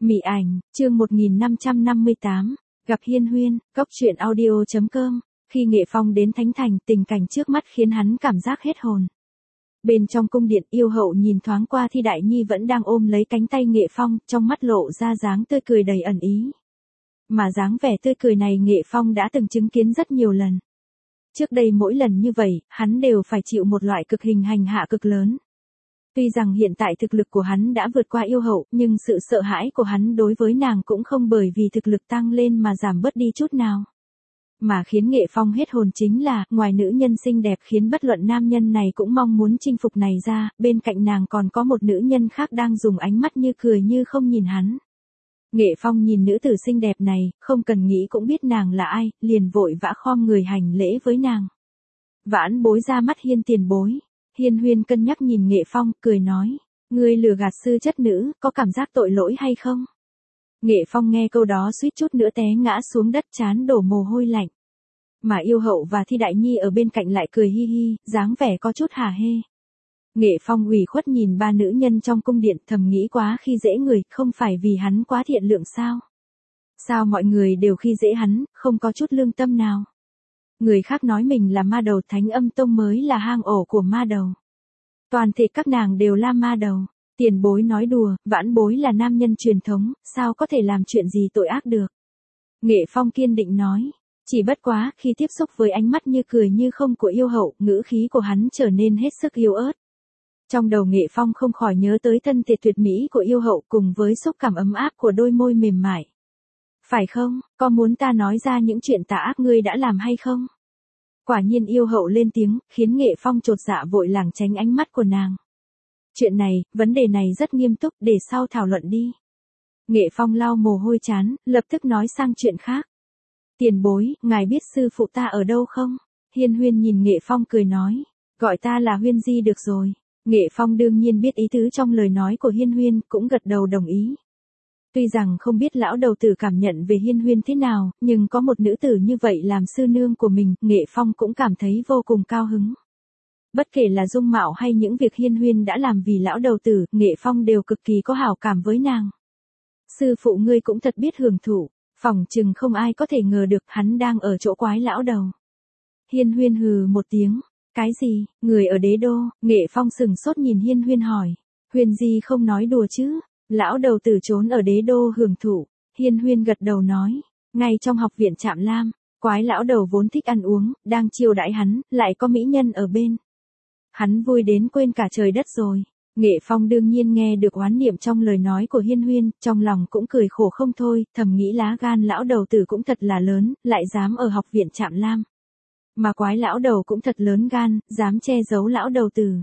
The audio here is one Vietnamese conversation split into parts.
Mị ảnh, chương 1558, gặp Hiên Huyên, cốc truyện audio.com. Khi Nghệ Phong đến Thánh Thành, tình cảnh trước mắt khiến hắn cảm giác hết hồn. Bên trong cung điện, Yêu Hậu nhìn thoáng qua Thi Đại Nhi vẫn đang ôm lấy cánh tay Nghệ Phong, trong mắt lộ ra dáng tươi cười đầy ẩn ý. Mà dáng vẻ tươi cười này Nghệ Phong đã từng chứng kiến rất nhiều lần. Trước đây mỗi lần như vậy, hắn đều phải chịu một loại cực hình hành hạ cực lớn. Tuy rằng hiện tại thực lực của hắn đã vượt qua Yêu Hậu, nhưng sự sợ hãi của hắn đối với nàng cũng không bởi vì thực lực tăng lên mà giảm bớt đi chút nào. Mà khiến Nghệ Phong hết hồn chính là, ngoài nữ nhân xinh đẹp khiến bất luận nam nhân này cũng mong muốn chinh phục này ra, bên cạnh nàng còn có một nữ nhân khác đang dùng ánh mắt như cười như không nhìn hắn. Nghệ Phong nhìn nữ tử xinh đẹp này, không cần nghĩ cũng biết nàng là ai, liền vội vã khom người hành lễ với nàng. Vãn bối ra mắt Hiên tiền bối. Hiên Huyên cân nhắc nhìn Nghệ Phong, cười nói, ngươi lừa gạt sư chất nữ, có cảm giác tội lỗi hay không? Nghệ Phong nghe câu đó suýt chút nữa té ngã xuống đất trán đổ mồ hôi lạnh. Mà Yêu Hậu và Thi Đại Nhi ở bên cạnh lại cười hi hi, dáng vẻ có chút hả hê. Nghệ Phong ủy khuất nhìn ba nữ nhân trong cung điện, thầm nghĩ quá khi dễ người, không phải vì hắn quá thiện lượng sao? Sao mọi người đều khi dễ hắn, không có chút lương tâm nào? Người khác nói mình là ma đầu, Thánh Âm Tông mới là hang ổ của ma đầu. Toàn thể các nàng đều là ma đầu. Tiền bối nói đùa, vãn bối là nam nhân truyền thống, sao có thể làm chuyện gì tội ác được. Nghệ Phong kiên định nói. Chỉ bất quá, khi tiếp xúc với ánh mắt như cười như không của Yêu Hậu, ngữ khí của hắn trở nên hết sức yếu ớt. Trong đầu Nghệ Phong không khỏi nhớ tới thân thể tuyệt mỹ của Yêu Hậu cùng với xúc cảm ấm áp của đôi môi mềm mại. Phải không, có muốn ta nói ra những chuyện tà ác ngươi đã làm hay không? Quả nhiên Yêu Hậu lên tiếng, khiến Nghệ Phong chột dạ vội lảng tránh ánh mắt của nàng. Chuyện này, vấn đề này rất nghiêm túc, để sau thảo luận đi. Nghệ Phong lau mồ hôi trán, lập tức nói sang chuyện khác. Tiền bối, ngài biết sư phụ ta ở đâu không? Hiên Huyên nhìn Nghệ Phong cười nói, gọi ta là Huyên Di được rồi. Nghệ Phong đương nhiên biết ý tứ trong lời nói của Hiên Huyên, cũng gật đầu đồng ý. Tuy rằng không biết lão đầu tử cảm nhận về Hiên Huyên thế nào, nhưng có một nữ tử như vậy làm sư nương của mình, Nghệ Phong cũng cảm thấy vô cùng cao hứng. Bất kể là dung mạo hay những việc Hiên Huyên đã làm vì lão đầu tử, Nghệ Phong đều cực kỳ có hảo cảm với nàng. Sư phụ ngươi cũng thật biết hưởng thụ, phỏng chừng không ai có thể ngờ được hắn đang ở chỗ quái lão đầu. Hiên Huyên hừ một tiếng, cái gì, người ở Đế Đô? Nghệ Phong sừng sốt nhìn Hiên Huyên hỏi, Huyên Di không nói đùa chứ? Lão đầu tử trốn ở Đế Đô hưởng thụ. Hiên Huyên gật đầu nói, ngay trong học viện Trạm Lam, quái lão đầu vốn thích ăn uống, đang chiêu đãi hắn, lại có mỹ nhân ở bên. Hắn vui đến quên cả trời đất rồi. Nghệ Phong đương nhiên nghe được oán niệm trong lời nói của Hiên Huyên, trong lòng cũng cười khổ không thôi, thầm nghĩ lá gan lão đầu tử cũng thật là lớn, lại dám ở học viện Trạm Lam. Mà quái lão đầu cũng thật lớn gan, dám che giấu lão đầu tử.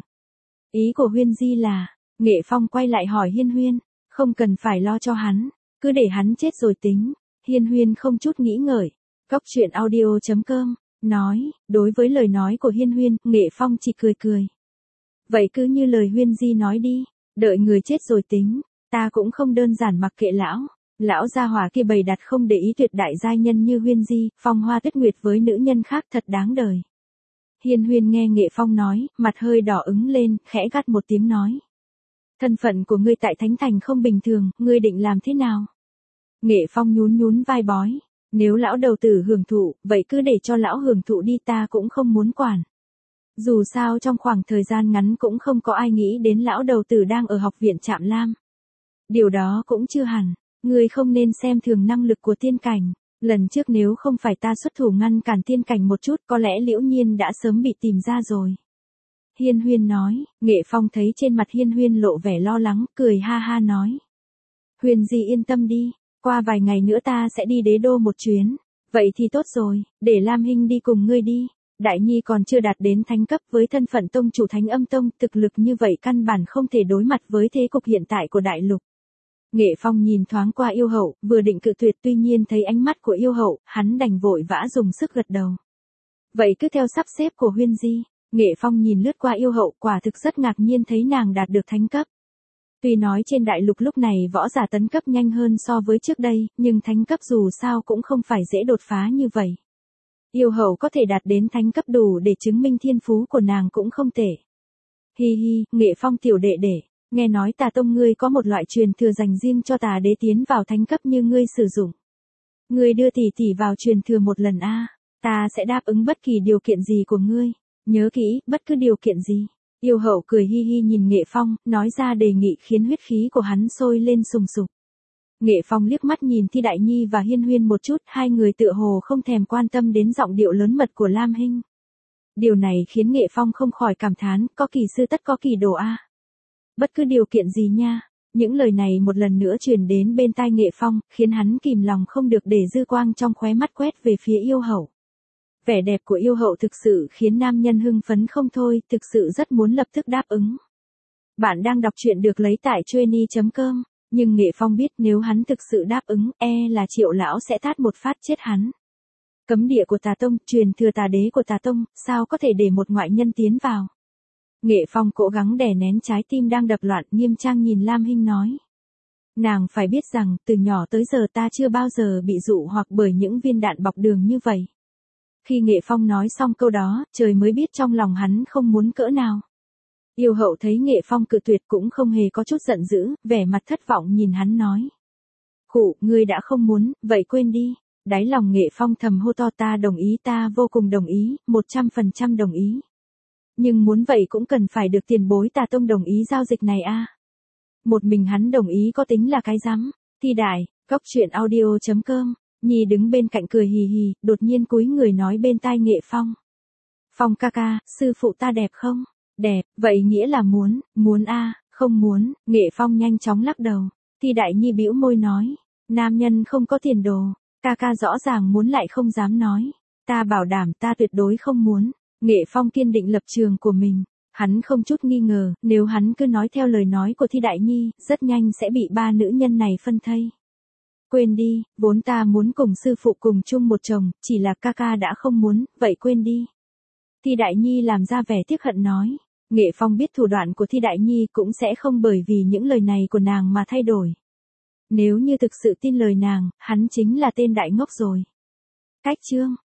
Ý của Huyên Di là, Nghệ Phong quay lại hỏi Hiên Huyên, không cần phải lo cho hắn, cứ để hắn chết rồi tính. Hiên Huyên không chút nghĩ ngợi, cốc truyện audio.com, nói, đối với lời nói của Hiên Huyên, Nghệ Phong chỉ cười cười. Vậy cứ như lời Huyên Di nói đi, đợi người chết rồi tính, ta cũng không đơn giản mặc kệ lão gia hỏa kia bày đặt không để ý tuyệt đại giai nhân như Huyên Di, phong hoa tuyết nguyệt với nữ nhân khác thật đáng đời. Hiên Huyên nghe Nghệ Phong nói, mặt hơi đỏ ửng lên, khẽ gắt một tiếng nói. Thân phận của ngươi tại Thánh Thành không bình thường, ngươi định làm thế nào? Nghệ Phong nhún vai bói, nếu lão đầu tử hưởng thụ, vậy cứ để cho lão hưởng thụ đi, ta cũng không muốn quản. Dù sao trong khoảng thời gian ngắn cũng không có ai nghĩ đến lão đầu tử đang ở học viện Trạm Lam. Điều đó cũng chưa hẳn, ngươi không nên xem thường năng lực của tiên cảnh. Lần trước nếu không phải ta xuất thủ ngăn cản tiên cảnh một chút, có lẽ Liễu Nhiên đã sớm bị tìm ra rồi. Hiên Huyên nói, Nghệ Phong thấy trên mặt Hiên Huyên lộ vẻ lo lắng, cười ha ha nói. Huyên Di yên tâm đi, qua vài ngày nữa ta sẽ đi Đế Đô một chuyến. Vậy thì tốt rồi, để Lam Hinh đi cùng ngươi đi. Đại Nhi còn chưa đạt đến thánh cấp, với thân phận tông chủ Thánh Âm Tông, thực lực như vậy căn bản không thể đối mặt với thế cục hiện tại của đại lục. Nghệ Phong nhìn thoáng qua Yêu Hậu, vừa định cự tuyệt, tuy nhiên thấy ánh mắt của Yêu Hậu, hắn đành vội vã dùng sức gật đầu. Vậy cứ theo sắp xếp của Huyên Di. Nghệ Phong nhìn lướt qua Yêu Hậu, quả thực rất ngạc nhiên thấy nàng đạt được thánh cấp. Tuy nói trên đại lục lúc này võ giả tấn cấp nhanh hơn so với trước đây, nhưng thánh cấp dù sao cũng không phải dễ đột phá như vậy. Yêu Hậu có thể đạt đến thánh cấp đủ để chứng minh thiên phú của nàng cũng không tệ. Hi hi, Nghệ Phong tiểu đệ đệ, Nghe nói Tà Tông ngươi có một loại truyền thừa dành riêng cho Tà Đế tiến vào thánh cấp như ngươi sử dụng. Ngươi đưa tỷ tỷ vào truyền thừa một lần a, ta sẽ đáp ứng bất kỳ điều kiện gì của ngươi. Nhớ kỹ, bất cứ điều kiện gì. Yêu hậu cười hi hi nhìn Nghệ Phong, nói ra đề nghị khiến huyết khí của hắn sôi lên sùng sục. Nghệ Phong liếc mắt nhìn Thi Đại Nhi và Hiên Huyên một chút, hai người tựa hồ không thèm quan tâm đến giọng điệu lớn mật của Lam Hinh. Điều này khiến Nghệ Phong không khỏi cảm thán, có kỳ sư tất có kỳ đồ a. Bất cứ điều kiện gì nha. Những lời này một lần nữa truyền đến bên tai Nghệ Phong, khiến hắn kìm lòng không được để dư quang trong khóe mắt quét về phía yêu hậu. Vẻ đẹp của yêu hậu thực sự khiến nam nhân hưng phấn không thôi, thực sự rất muốn lập tức đáp ứng. Bạn đang đọc truyện được lấy tại Chueny.com, nhưng Nghệ Phong biết nếu hắn thực sự đáp ứng, là Triệu lão sẽ tát một phát chết hắn. Cấm địa của Tà Tông, truyền thừa Tà Đế của Tà Tông, sao có thể để một ngoại nhân tiến vào? Nghệ Phong cố gắng đè nén trái tim đang đập loạn, nghiêm trang nhìn Lam Hinh nói. Nàng phải biết rằng, từ nhỏ tới giờ ta chưa bao giờ bị dụ hoặc bởi những viên đạn bọc đường như vậy. Khi Nghệ Phong nói xong câu đó, trời mới biết trong lòng hắn không muốn cỡ nào. Yêu hậu thấy Nghệ Phong cự tuyệt cũng không hề có chút giận dữ, vẻ mặt thất vọng nhìn hắn nói. Khụ, ngươi đã không muốn, vậy quên đi. Đáy lòng Nghệ Phong thầm hô to, ta đồng ý, ta vô cùng đồng ý, 100% đồng ý. Nhưng muốn vậy cũng cần phải được tiền bối Tà Tông đồng ý giao dịch này a. Một mình hắn đồng ý có tính là cái rắm. Thi đại, góc truyện audio.com, Nhi đứng bên cạnh cười hì hì, đột nhiên cúi người nói bên tai Nghệ Phong. Phong ca ca, sư phụ ta đẹp không? Đẹp, vậy nghĩa là muốn a, không muốn. Nghệ Phong nhanh chóng lắc đầu. Thi Đại Nhi bĩu môi nói, nam nhân không có tiền đồ, ca ca rõ ràng muốn lại không dám nói. Ta bảo đảm ta tuyệt đối không muốn. Nghệ Phong kiên định lập trường của mình. Hắn không chút nghi ngờ, nếu hắn cứ nói theo lời nói của Thi Đại Nhi, rất nhanh sẽ bị ba nữ nhân này phân thây. Quên đi, vốn ta muốn cùng sư phụ cùng chung một chồng, chỉ là ca ca đã không muốn, vậy quên đi. Thi Đại Nhi làm ra vẻ tiếc hận nói. Nghệ Phong biết thủ đoạn của Thi Đại Nhi cũng sẽ không bởi vì những lời này của nàng mà thay đổi. Nếu như thực sự tin lời nàng, hắn chính là tên đại ngốc rồi. Cách chương